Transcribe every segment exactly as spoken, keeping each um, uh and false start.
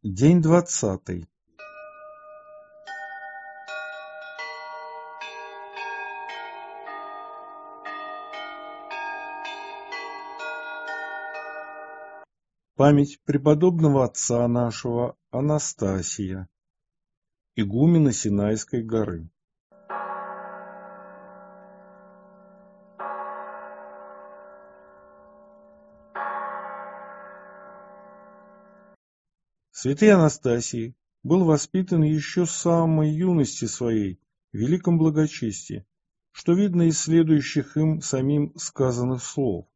День двадцатый. Память преподобного отца нашего Анастасия, игумена Синайской горы. Святый Анастасий был воспитан еще с самой юности своей в великом благочестии, что видно из следующих им самим сказанных слов.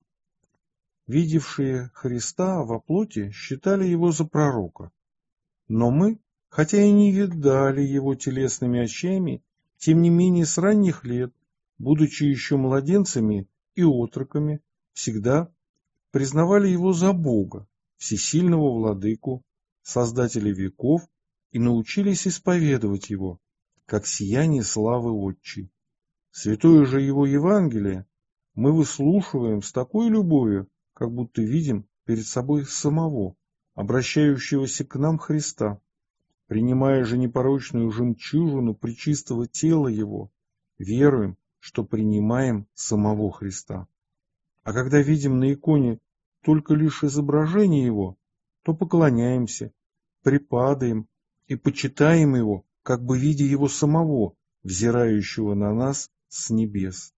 Видевшие Христа во плоти считали его за пророка, но мы, хотя и не видали его телесными очами, тем не менее с ранних лет, будучи еще младенцами и отроками, всегда признавали его за Бога, всесильного владыку, создателя веков, и научились исповедовать его, как сияние славы Отчей. Святое же его Евангелие мы выслушиваем с такой любовью, как будто видим перед собой самого, обращающегося к нам Христа, принимая же непорочную жемчужину пречистого тела его, веруем, что принимаем самого Христа. А когда видим на иконе только лишь изображение его, то поклоняемся, припадаем и почитаем его, как бы видя его самого, взирающего на нас с небес.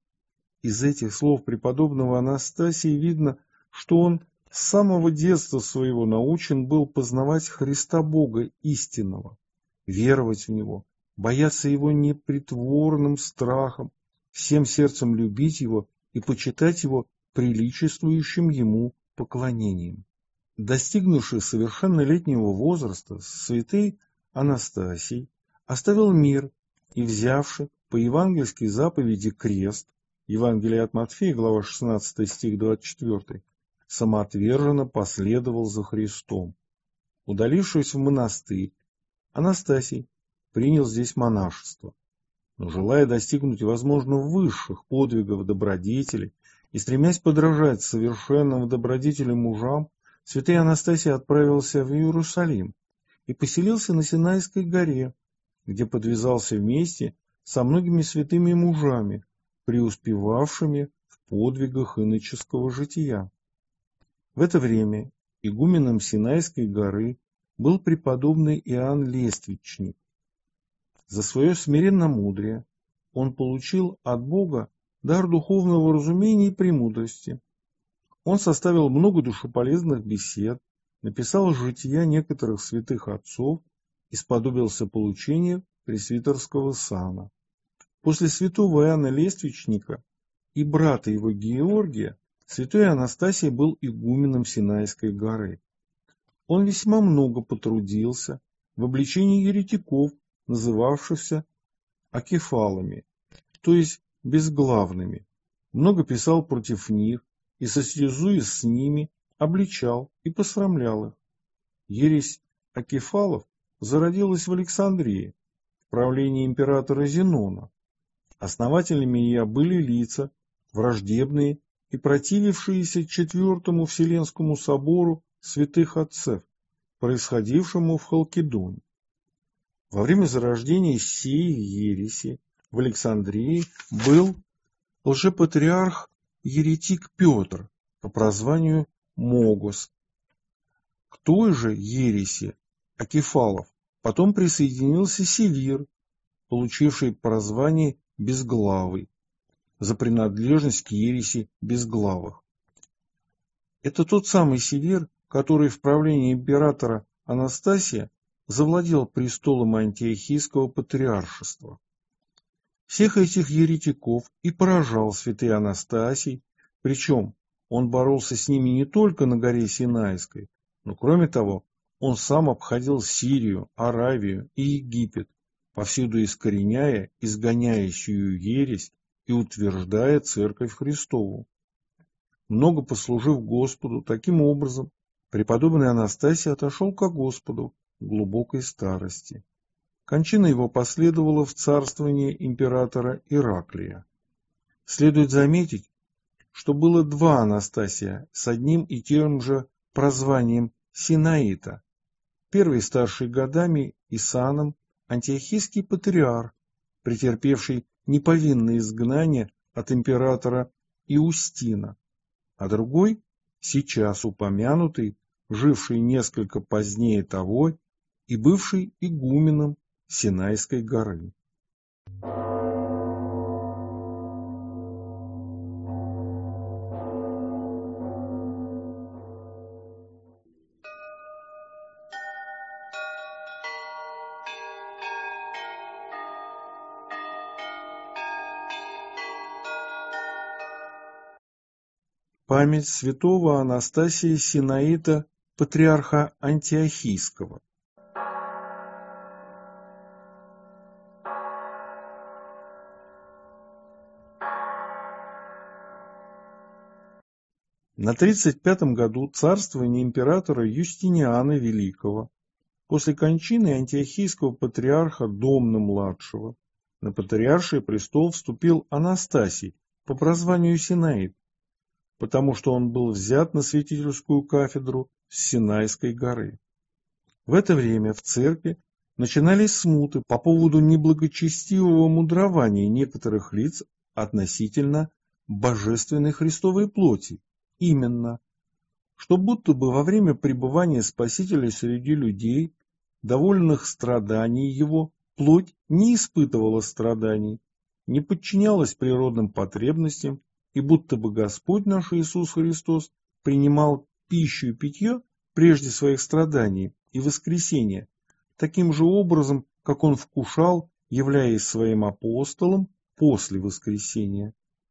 Из этих слов преподобного Анастасия видно, что он с самого детства своего научен был познавать Христа Бога истинного, веровать в Него, бояться Его непритворным страхом, всем сердцем любить Его и почитать Его приличествующим Ему поклонением. Достигнувший совершеннолетнего возраста, святый Анастасий оставил мир и, взявши по евангельской заповеди крест, Евангелие от Матфея, глава шестнадцатая, стих двадцать четвёртый, самоотверженно последовал за Христом. Удалившись в монастырь, Анастасий принял здесь монашество, но, желая достигнуть, возможно, высших подвигов добродетели и стремясь подражать совершенным добродетелям мужам, святый Анастасий отправился в Иерусалим и поселился на Синайской горе, где подвязался вместе со многими святыми мужами, преуспевавшими в подвигах иноческого жития. В это время игуменом Синайской горы был преподобный Иоанн Лествичник. За свое смиренномудрие он получил от Бога дар духовного разумения и премудрости. Он составил много душеполезных бесед, написал жития некоторых святых отцов и сподобился получения пресвитерского сана. После святого Иоанна Лествичника и брата его Георгия святой Анастасий был игуменом Синайской горы. Он весьма много потрудился в обличении еретиков, называвшихся акефалами, то есть безглавными, много писал против них и, состязуясь с ними, обличал и посрамлял их. Ересь акефалов зародилась в Александрии в правлении императора Зенона. Основателями ее были лица, враждебные и противившиеся Четвертому Вселенскому собору святых отцев, происходившему в Халкидоне. Во время зарождения сей ереси в Александрии был лжепатриарх еретик Петр по прозванию Могос. К той же ереси акефалов потом присоединился Севир, получивший прозвание Безглавый, за принадлежность к ереси безглавых. Это тот самый Севир, который в правлении императора Анастасия завладел престолом антиохийского патриаршества. Всех этих еретиков и поражал святый Анастасий, причем он боролся с ними не только на горе Синайской, но, кроме того, он сам обходил Сирию, Аравию и Египет, повсюду искореняя изгоняющую ересь и утверждая Церковь Христову. Много послужив Господу, таким образом преподобный Анастасий отошел ко Господу в глубокой старости. Кончина его последовала в царствование императора Ираклия. Следует заметить, что было два Анастасия с одним и тем же прозванием Синаита. первый старший годами и саном антиохийский патриарх, претерпевший неповинное изгнание от императора Иустина, а другой, сейчас упомянутый, живший несколько позднее того и бывший игуменом Синайской горы. Память святого Анастасия Синаита, патриарха Антиохийского. На тридцать пятом году царствования императора Юстиниана Великого, после кончины антиохийского патриарха Домна-младшего, на патриарший престол вступил Анастасий по прозванию Синаит, потому что он был взят на святительскую кафедру с Синайской горы. В это время в церкви начинались смуты по поводу неблагочестивого мудрования некоторых лиц относительно божественной Христовой плоти, именно, что будто бы во время пребывания Спасителя среди людей, довольных страданий его, плоть не испытывала страданий, не подчинялась природным потребностям, и будто бы Господь наш Иисус Христос принимал пищу и питье прежде своих страданий и воскресения, таким же образом, как Он вкушал, являясь своим апостолом после воскресения.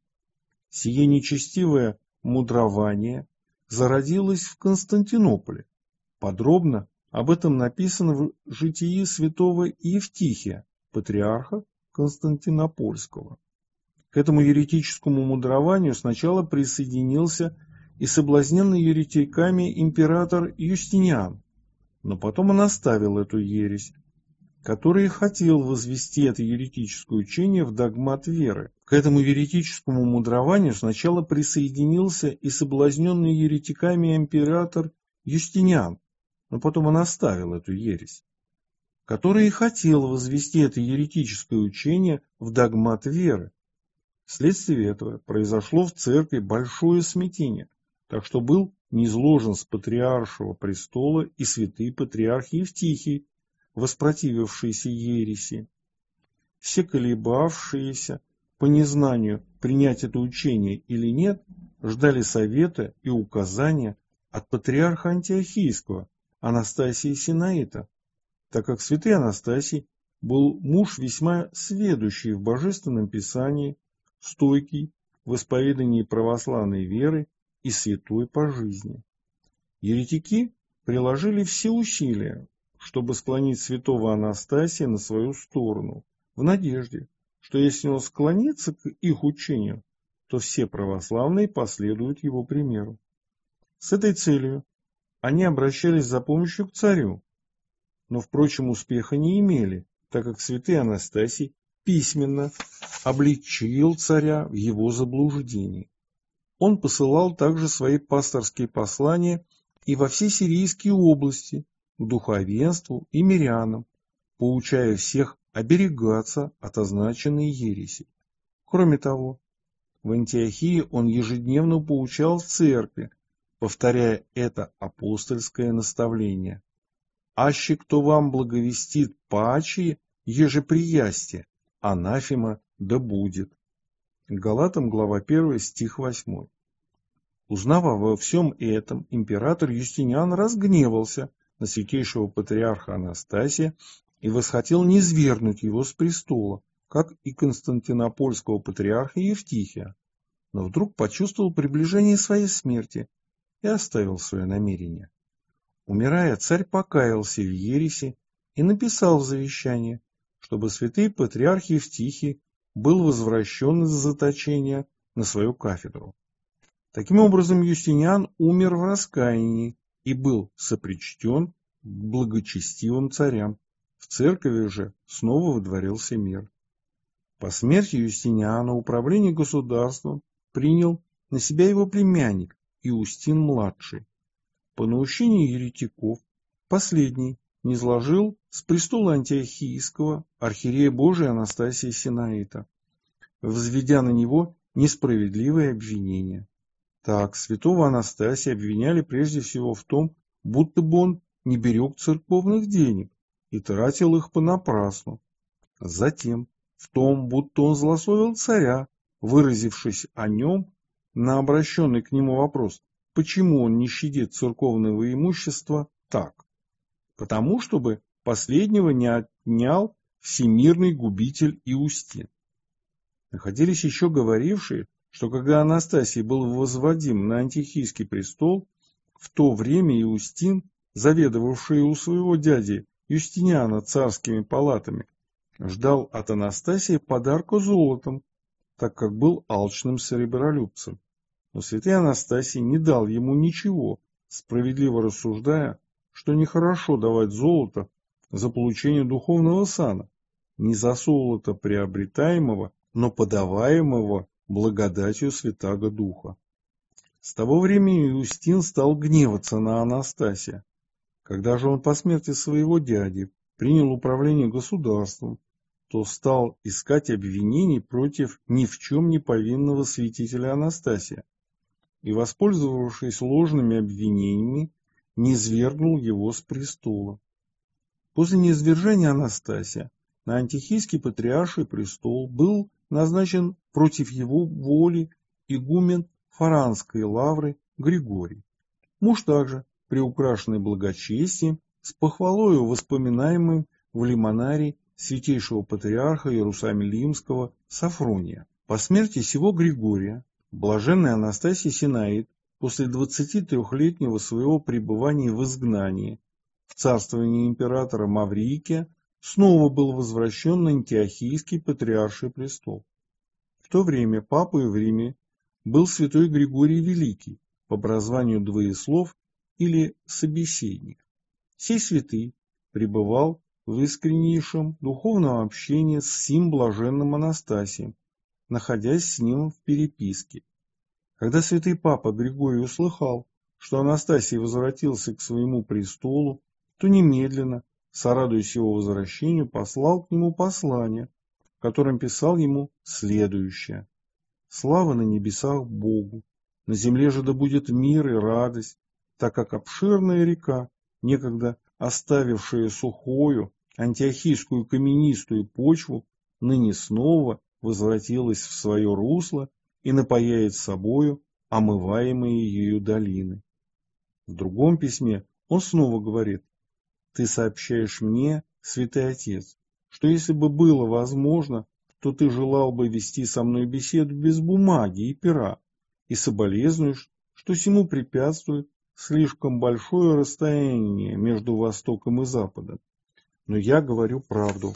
Сие нечестивое мудрование зародилось в Константинополе. Подробно об этом написано в житии святого Евтихия, патриарха Константинопольского. К этому еретическому мудрованию сначала присоединился и соблазненный еретиками император Юстиниан, но потом он оставил эту ересь, который хотел возвести это еретическое учение в догмат веры. К этому еретическому мудрованию сначала присоединился и соблазненный еретиками император Юстиниан, но потом он оставил эту ересь, который хотел возвести это еретическое учение в догмат веры. Вследствие этого произошло в церкви большое смятение, так что был низложен с патриаршего престола и святый патриарх Евтихий, воспротивившийся ереси. Все колебавшиеся по незнанию, принять это учение или нет, ждали совета и указания от патриарха Антиохийского Анастасия Синаита, так как святый Анастасий был муж весьма сведущий в божественном писании, стойкий в исповедании православной веры и святой по жизни. Еретики приложили все усилия, чтобы склонить святого Анастасия на свою сторону, в надежде, что если он склонится к их учению, то все православные последуют его примеру. С этой целью они обращались за помощью к царю, но, впрочем, успеха не имели, так как святый Анастасий письменно обличил царя в его заблуждении. Он посылал также свои пасторские послания и во все сирийские области, к духовенству и мирянам, поучая всех оберегаться от означенной ереси. Кроме того, в Антиохии он ежедневно поучал в церкви, повторяя это апостольское наставление: «Аще кто вам благовестит паче, еже приясте, анафема да будет». Галатам, глава первая, стих восьмой. Узнав обо всем этом, император Юстиниан разгневался на святейшего патриарха Анастасия и восхотел низвергнуть его с престола, как и константинопольского патриарха Евтихия, но вдруг почувствовал приближение своей смерти и оставил свое намерение. Умирая, царь покаялся в ереси и написал в завещании, чтобы святый патриарх Евтихий был возвращен из заточения на свою кафедру. Таким образом, Юстиниан умер в раскаянии и был сопричтен к благочестивым царям. В церкви же снова водворился мир. По смерти Юстиниана управление государством принял на себя его племянник Иустин-младший. По наущению еретиков последний низложил с престола антиохийского архиерея Божия Анастасия Синаита, взведя на него несправедливые обвинения. Так, святого Анастасия обвиняли прежде всего в том, будто бы он не берег церковных денег и тратил их понапрасну. Затем в том, будто он злословил царя, выразившись о нем на обращенный к нему вопрос, почему он не щадит церковного имущества так. Потому, чтобы последнего не отнял всемирный губитель Иустин. Находились еще говорившие, что когда Анастасий был возводим на антиохийский престол, в то время Иустин, заведовавший у своего дяди Юстиниана царскими палатами, ждал от Анастасии подарка золотом, так как был алчным серебролюбцем. Но святый Анастасий не дал ему ничего, справедливо рассуждая, что нехорошо давать золото за получение духовного сана, не за золото приобретаемого, но подаваемого благодатью Святаго Духа. С того времени Иустин стал гневаться на Анастасия. Когда же он по смерти своего дяди принял управление государством, то стал искать обвинений против ни в чем не повинного святителя Анастасия и, воспользовавшись ложными обвинениями, низвергнул его с престола. После низвержения Анастасия на антиохийский патриарший престол был назначен против его воли игумен Фаранской лавры Григорий. Муж также, приукрашенный благочестием, с похвалою воспоминаемым в лимонарии святейшего патриарха Иерусалимского Софрония. По смерти сего Григория блаженный Анастасий Синаит после двадцатитрёхлетнего своего пребывания в изгнании в царствовании императора Маврикия снова был возвращен на антиохийский патриарший престол. В то время папой в Риме был святой Григорий Великий, по образованию двоеслов или собеседник. Сей святый пребывал в искреннейшем духовном общении с сим блаженным Анастасием, находясь с ним в переписке. Когда святый папа Григорий услыхал, что Анастасий возвратился к своему престолу, то немедленно, сорадуясь его возвращению, послал к нему послание, в котором писал ему следующее. «Слава на небесах Богу, на земле же да будет мир и радость, так как обширная река, некогда оставившая сухою антиохийскую каменистую почву, ныне снова возвратилась в свое русло и напояет собою омываемые ею долины». В другом письме он снова говорит: «Ты сообщаешь мне, святый отец, что если бы было возможно, то ты желал бы вести со мной беседу без бумаги и пера, и соболезнуешь, что сему препятствует слишком большое расстояние между Востоком и Западом. Но я говорю правду,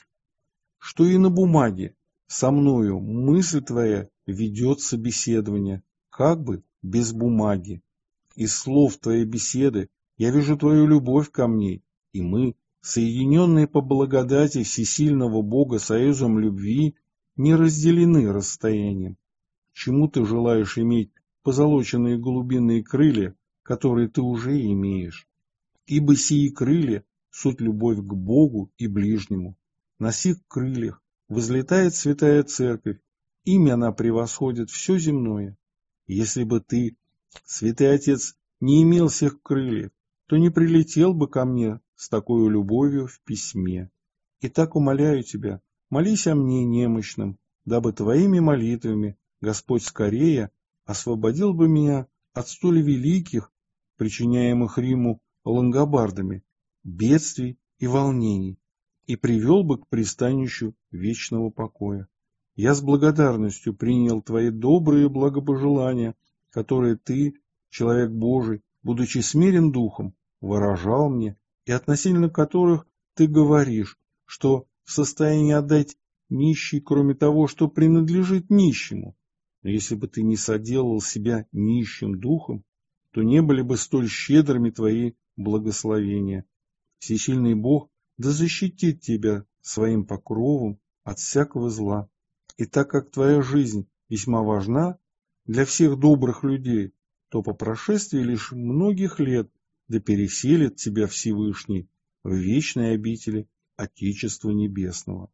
что и на бумаге со мною мысль твоя ведет собеседование, как бы без бумаги. Из слов твоей беседы я вижу твою любовь ко мне, и мы, соединенные по благодати всесильного Бога союзом любви, не разделены расстоянием. Чему ты желаешь иметь позолоченные голубиные крылья, которые ты уже имеешь? Ибо сии крылья — суть любовь к Богу и ближнему. На сих крыльях возлетает святая церковь, ими она превосходит все земное. Если бы ты, святый отец, не имел всех крыльев, то не прилетел бы ко мне с такой любовью в письме. Итак, умоляю тебя, молись о мне немощным, дабы твоими молитвами Господь скорее освободил бы меня от столь великих, причиняемых Риму лангобардами, бедствий и волнений, и привел бы к пристанищу вечного покоя. Я с благодарностью принял твои добрые благопожелания, которые ты, человек Божий, будучи смирен духом, выражал мне, и относительно которых ты говоришь, что в состоянии отдать нищий, кроме того, что принадлежит нищему. Но если бы ты не соделал себя нищим духом, то не были бы столь щедрыми твои благословения. Всесильный Бог да защитит тебя своим покровом от всякого зла. И так как твоя жизнь весьма важна для всех добрых людей, то по прошествии лишь многих лет да переселит тебя Всевышний в вечной обители Отечества Небесного.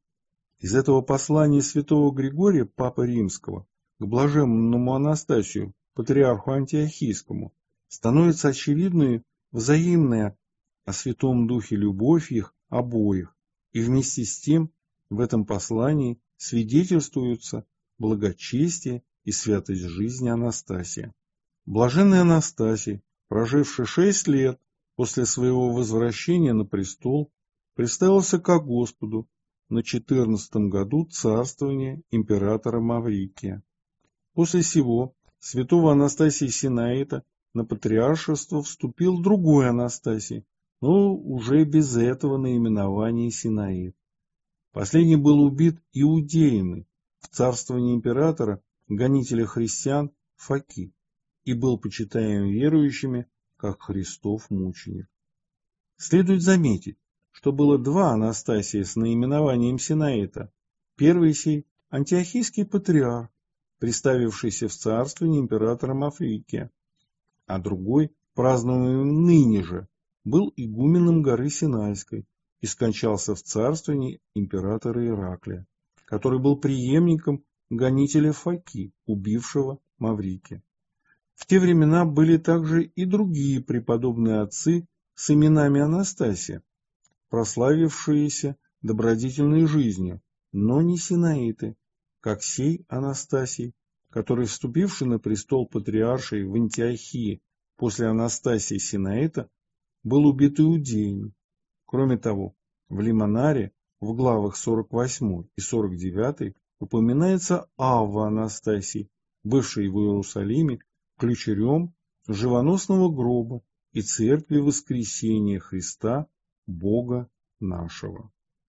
Из этого послания святого Григория, Папы Римского, к блаженному Анастасию, патриарху Антиохийскому, становится очевидной взаимная о Святом Духе любовь их обоих, и вместе с тем в этом послании свидетельствуются благочестие и святость жизни Анастасия. Блаженный Анастасий, проживший шесть лет после своего возвращения на престол, представился ко Господу на четырнадцатом году царствования императора Маврикия. После сего святого Анастасия Синаита на патриаршество вступил другой Анастасий, но уже без этого наименования Синаит. Последний был убит иудеями в царствовании императора, гонителя христиан Фоки, и был почитаем верующими как Христов мученик. Следует заметить, что было два Анастасия с наименованием Синаита. Первый сей – антиохийский патриарх, представившийся в царствовании императора Маврикия, а другой, празднуемый ныне же, был игуменом горы Синайской и скончался в царствовании императора Ираклия, который был преемником гонителя Фоки, убившего Маврикия. В те времена были также и другие преподобные отцы с именами Анастасия, прославившиеся добродетельной жизнью, но не синаиты, как сей Анастасий, который, вступивший на престол патриаршей в Антиохии после Анастасия Синаита, был убит иудеями. Кроме того, в Лимонаре в главах сорок восьмой и сорок девятой упоминается Авва Анастасий, бывший в Иерусалиме ключарем живоносного гроба и церкви воскресения Христа, Бога нашего.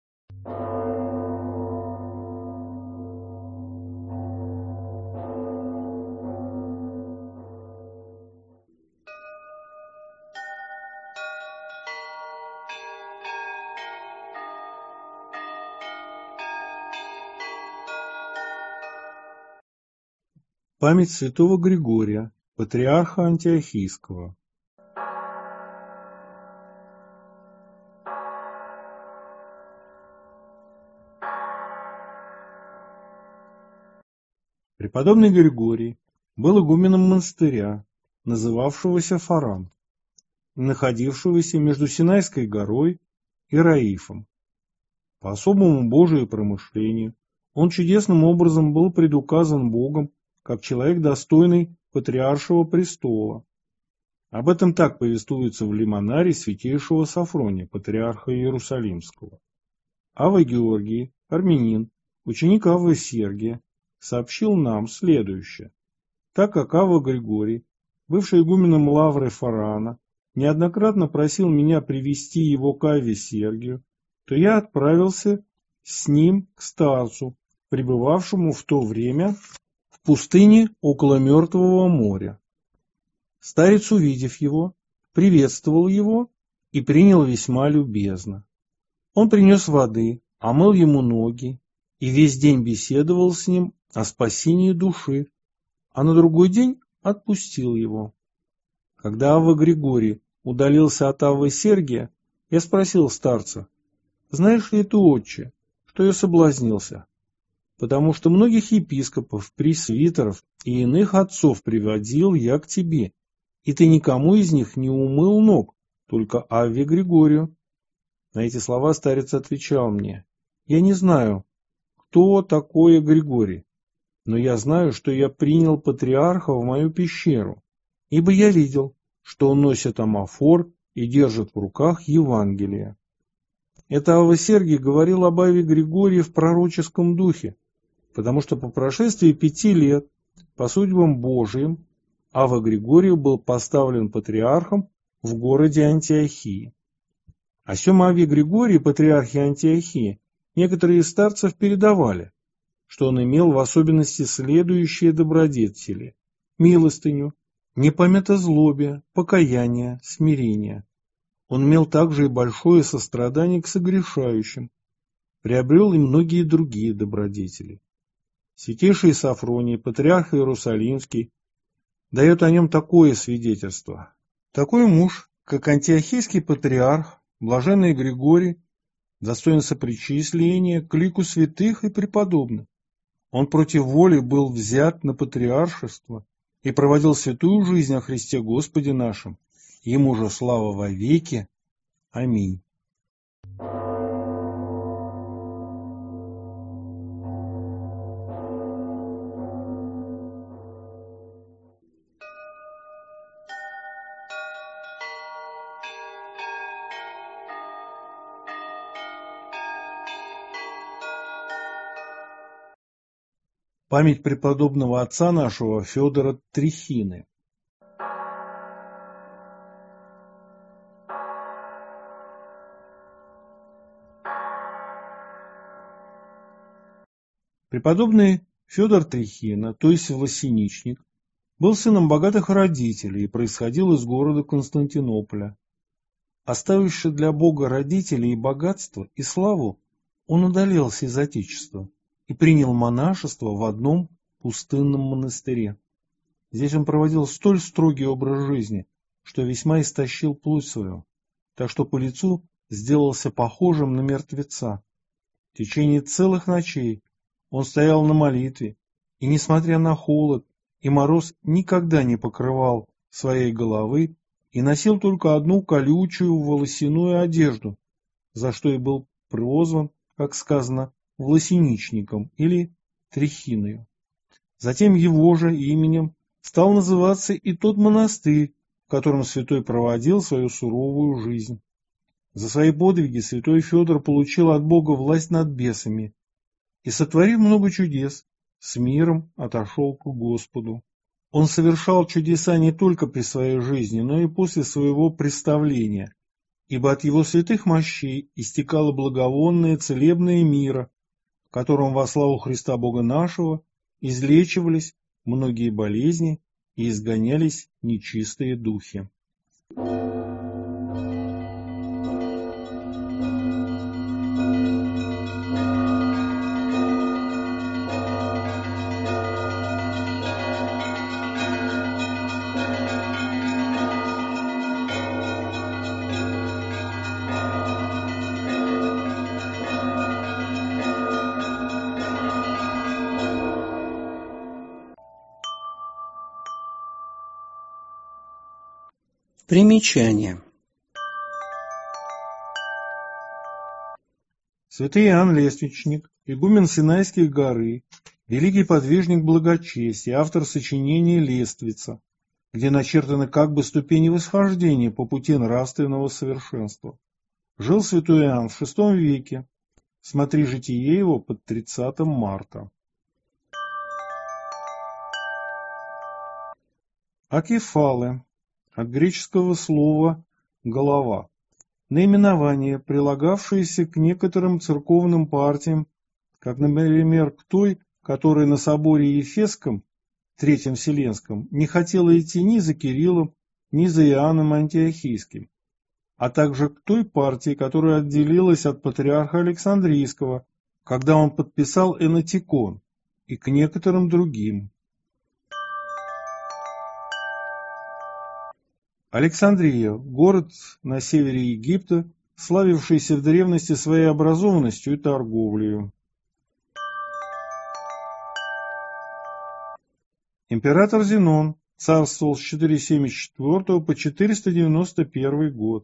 Память святого Григория, патриарха Антиохийского. Преподобный Григорий был игуменом монастыря, называвшегося Фаран, находившегося между Синайской горой и Раифом. По особому Божию промышлению он чудесным образом был предуказан Богом как человек, достойный патриаршего престола. Об этом так повествуется в Лимонаре святейшего Сафрония, патриарха Иерусалимского. Авва Георгий, армянин, ученик Аввы Сергия, сообщил нам следующее. Так как Авва Григорий, бывший игуменом Лавры Фарана, неоднократно просил меня привести его к Авве Сергию, то я отправился с ним к старцу, пребывавшему в то время в пустыне около Мертвого моря. Старец, увидев его, приветствовал его и принял весьма любезно. Он принес воды, омыл ему ноги и весь день беседовал с ним о спасении души, а на другой день отпустил его. Когда Авва Григорий удалился от Аввы Сергия, я спросил старца: «Знаешь ли ты, отче, что я соблазнился? Потому что многих епископов, пресвитеров и иных отцов приводил я к тебе, и ты никому из них не умыл ног, только Авве Григорию». На эти слова старец отвечал мне: «Я не знаю, кто такой Григорий, но я знаю, что я принял патриарха в мою пещеру, ибо я видел, что он носит амафор и держит в руках Евангелие». Это Авва Сергий говорил об Авве Григории в пророческом духе, потому что по прошествии пяти лет, по судьбам Божиим, Авва Григорий был поставлен патриархом в городе Антиохии. О сем Авве Григории, патриархе Антиохии, некоторые из старцев передавали, что он имел в особенности следующие добродетели: милостыню, непамятозлобие, покаяние, смирение. Он имел также и большое сострадание к согрешающим, приобрел и многие другие добродетели. Святейший Сафроний, патриарх Иерусалимский, дает о нем такое свидетельство. Такой муж, как антиохийский патриарх, блаженный Григорий достоин сопричисления к лику святых и преподобных. Он против воли был взят на патриаршество и проводил святую жизнь о Христе Господе нашем. Ему же слава во веки. Аминь. Память преподобного отца нашего Федора Трехины. Преподобный Федор Трехина, то есть власеничник, был сыном богатых родителей и происходил из города Константинополя. Оставивши для Бога родителей и богатство, и славу, он удалился из отечества и принял монашество в одном пустынном монастыре. Здесь он проводил столь строгий образ жизни, что весьма истощил плоть свою, так что по лицу сделался похожим на мертвеца. В течение целых ночей он стоял на молитве, и, несмотря на холод и мороз, никогда не покрывал своей головы и носил только одну колючую волосяную одежду, за что и был прозван, как сказано, власеничником или Трехиною. Затем его же именем стал называться и тот монастырь, в котором святой проводил свою суровую жизнь. За свои подвиги святой Федор получил от Бога власть над бесами и, сотворив много чудес, с миром отошел к Господу. Он совершал чудеса не только при своей жизни, но и после своего представления, ибо от его святых мощей истекало благовонное целебное мира, в котором во славу Христа Бога нашего излечивались многие болезни и изгонялись нечистые духи. Примечание. Святый Иоанн Лествичник, игумен Синайской горы, великий подвижник благочестия, автор сочинения «Лествица», где начертаны как бы ступени восхождения по пути нравственного совершенства. Жил святой Иоанн в шестом веке. Смотри житие его под тридцатым марта. Акефалы. От греческого слова «голова». Наименование, прилагавшееся к некоторым церковным партиям, как, например, к той, которая на соборе Ефесском, Третьем Вселенском, не хотела идти ни за Кириллом, ни за Иоанном Антиохийским, а также к той партии, которая отделилась от патриарха Александрийского, когда он подписал Энатикон, и к некоторым другим. Александрия – город на севере Египта, славившийся в древности своей образованностью и торговлей. Император Зенон царствовал с четыреста семьдесят четвёртого по четыреста девяносто первый год.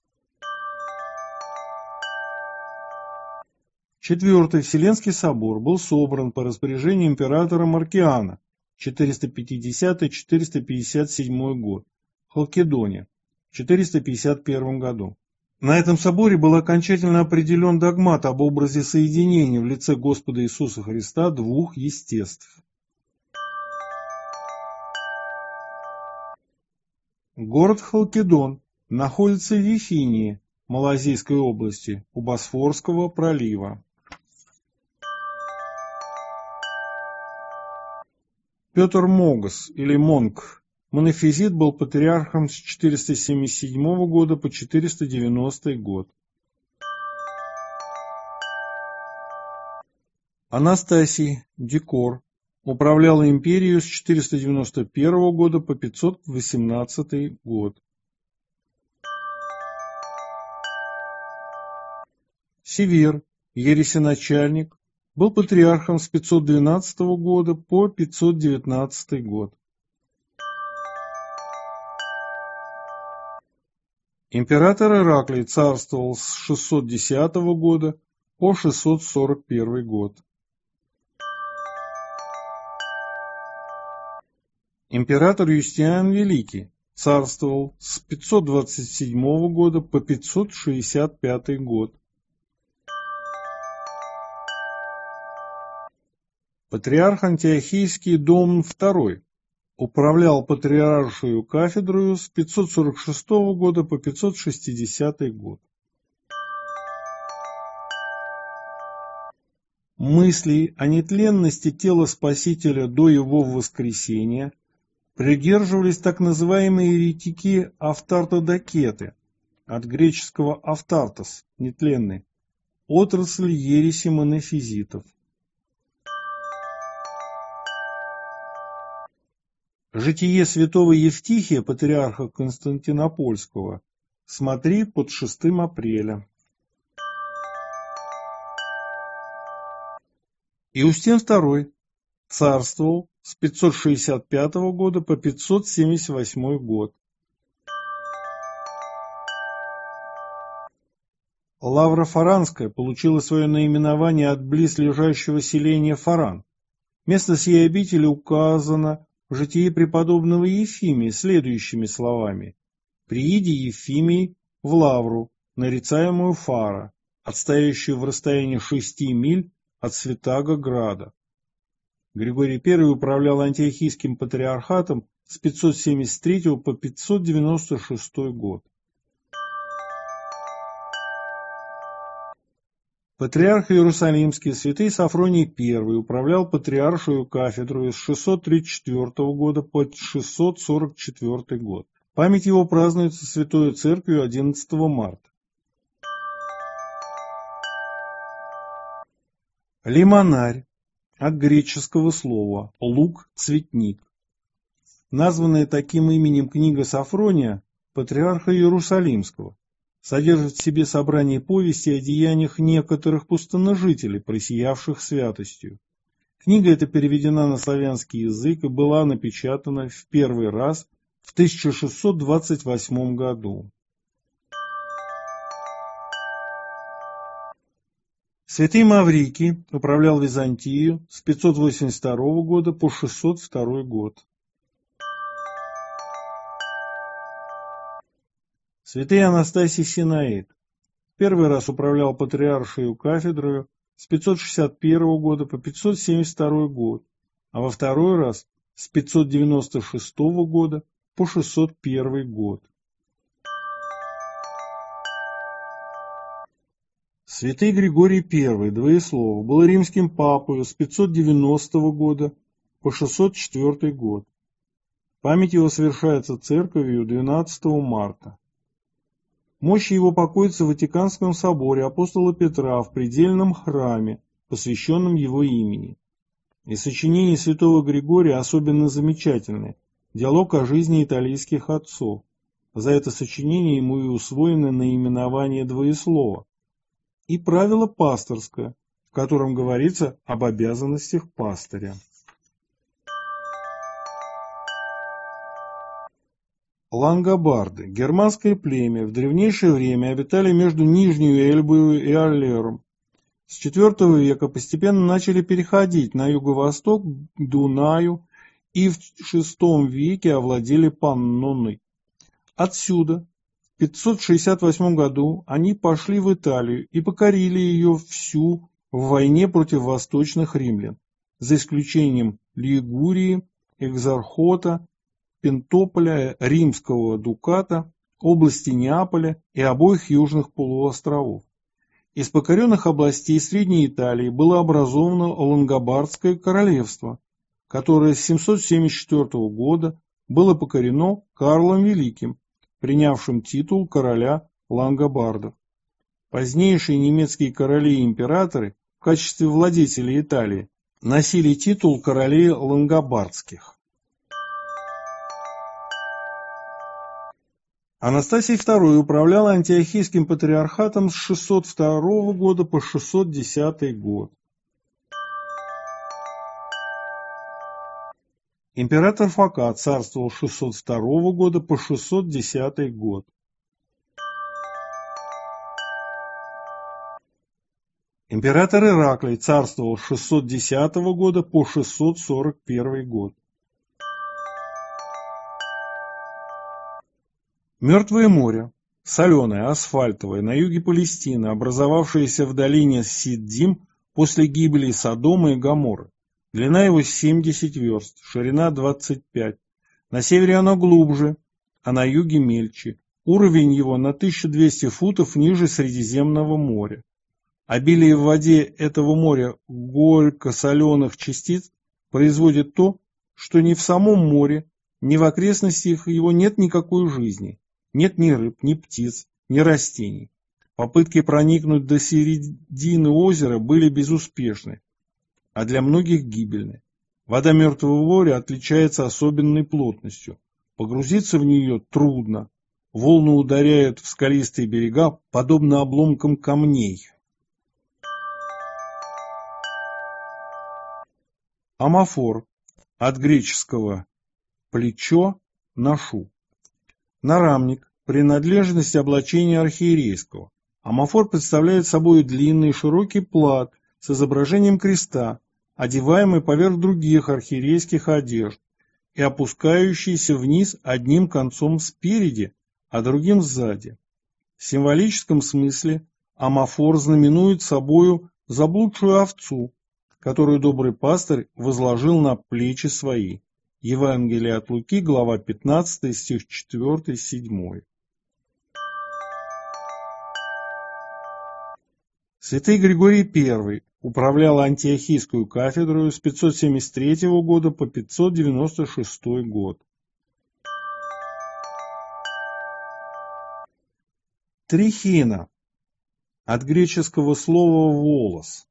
Четвертый Вселенский собор был собран по распоряжению императора Маркиана, четыреста пятидесятый — четыреста пятьдесят седьмой год. Халкидоне, в четыреста пятьдесят первом году. На этом соборе был окончательно определен догмат об образе соединения в лице Господа Иисуса Христа двух естеств. Город Халкидон находится в Вифинии, Малазийской области, у Босфорского пролива. Петр Могос или Монг, монофизит, был патриархом с четыреста семьдесят седьмого года по четыреста девяностый год. Анастасий Дикор управлял империей с четыреста девяносто первого года по пятьсот восемнадцатый год. Север, ересеначальник, был патриархом с пятьсот двенадцатого года по пятьсот девятнадцатый год. Император Ираклий царствовал с шестьсот десятого года по шестьсот сорок первый год. Император Юстиниан Великий царствовал с пятьсот двадцать седьмого года по пятьсот шестьдесят пятый год. Патриарх Антиохийский Домн второй управлял патриаршую кафедрою с пятьсот сорок шестого года по пятьсот шестидесятый год. Мысли о нетленности тела Спасителя до его воскресения придерживались так называемые еретики автартодокеты, от греческого автартос, нетленный, отрасль ереси монофизитов. Житие святого Евтихия, патриарха Константинопольского, смотри под шестым апреля. Иустин второй царствовал с пятьсот шестьдесят пятого года по пятьсот семьдесят восьмой год. Лавра Фаранская получила свое наименование от близлежащего селения Фаран. Место сей обители указано в житии преподобного Ефимия следующими словами: «Прииди Ефимий в Лавру, нарицаемую Фара, отстоящую в расстоянии шести миль от Святаго Града». Григорий Первый управлял антиохийским патриархатом с пятьсот семьдесят третьего по пятьсот девяносто шестой год. Патриарх Иерусалимский святый Сафроний Первый управлял патриаршую кафедру с шестьсот тридцать четвёртого года по шестьсот сорок четвёртый год. Память его празднуется Святой Церковью одиннадцатого марта. Лимонарь, от греческого слова «лук», «цветник». Названная таким именем книга Сафрония, патриарха Иерусалимского, содержит в себе собрание повестей о деяниях некоторых пустынножителей, просиявших святостью. Книга эта переведена на славянский язык и была напечатана в первый раз в тысяча шестьсот двадцать восьмом году. Святый Маврикий управлял Византией с пятьсот восемьдесят второго года по шестьсот второй год. Святый Анастасий Синаид первый раз управлял патриаршую кафедрою с пятьсот шестьдесят первого года по пятьсот семьдесят второй год, а во второй раз с пятьсот девяносто шестого года по шестьсот первый год. Святый Григорий Первый, двоеслов, был римским папою с пятьсот девяностого года по шестьсот четвёртый год. Память его совершается церковью двенадцатого марта. Мощи его покоятся в Ватиканском соборе апостола Петра в предельном храме, посвященном его имени. И сочинения святого Григория особенно замечательны. Диалог о жизни италийских отцов. За это сочинение ему и усвоено наименование двоеслова. И правило пасторское, в котором говорится об обязанностях пастыря. Лангобарды, германское племя, в древнейшее время обитали между Нижнюю Эльбою и Аллером. С четвёртого века постепенно начали переходить на юго-восток к Дунаю и в шестом веке овладели Панноной. Отсюда в пятьсот шестьдесят восьмом году они пошли в Италию и покорили ее всю в войне против восточных римлян, за исключением Лигурии, Экзархота, Пентополя, Римского дуката, области Неаполя и обоих южных полуостровов. Из покоренных областей Средней Италии было образовано Лангобардское королевство, которое с семьсот семьдесят четвёртого года было покорено Карлом Великим, принявшим титул короля лангобардов. Позднейшие немецкие короли и императоры в качестве владетелей Италии носили титул королей лангобардских. Анастасий второй управлял антиохийским патриархатом с шестьсот второго года по шестьсот десятый год. Император Фока царствовал с шестьсот второго года по шестьсот десятый год. Император Ираклий царствовал с шестьсот десятого года по шестьсот сорок первый год. Мертвое море, соленое, асфальтовое, на юге Палестины, образовавшееся в долине Сиддим после гибели Содома и Гоморры. Длина его семьдесят верст, ширина двадцать пять. На севере оно глубже, а на юге мельче. Уровень его на тысячу двести футов ниже Средиземного моря. Обилие в воде этого моря горько-соленых частиц производит то, что ни в самом море, ни в окрестностях его нет никакой жизни. Нет ни рыб, ни птиц, ни растений. Попытки проникнуть до середины озера были безуспешны, а для многих гибельны. Вода Мертвого моря отличается особенной плотностью. Погрузиться в нее трудно. Волны ударяют в скалистые берега, подобно обломкам камней. Амафор, от греческого «плечо» – «ношу». Нарамник, принадлежность облачения архиерейского. Амафор представляет собой длинный широкий плат с изображением креста, одеваемый поверх других архиерейских одежд и опускающийся вниз одним концом спереди, а другим сзади. В символическом смысле амафор знаменует собою заблудшую овцу, которую добрый пастырь возложил на плечи свои. Евангелие от Луки, глава пятнадцатая, стих четыре-седьмой. Святый Григорий Первый управлял антиохийскую кафедрою с пятьсот семьдесят третьего года по пятьсот девяносто шестой год. Трихина, от греческого слова «волос».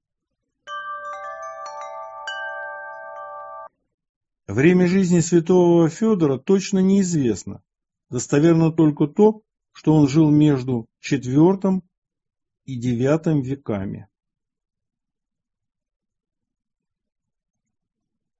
Время жизни святого Федора точно неизвестно. Достоверно только то, что он жил между четвёртым и девятым веками.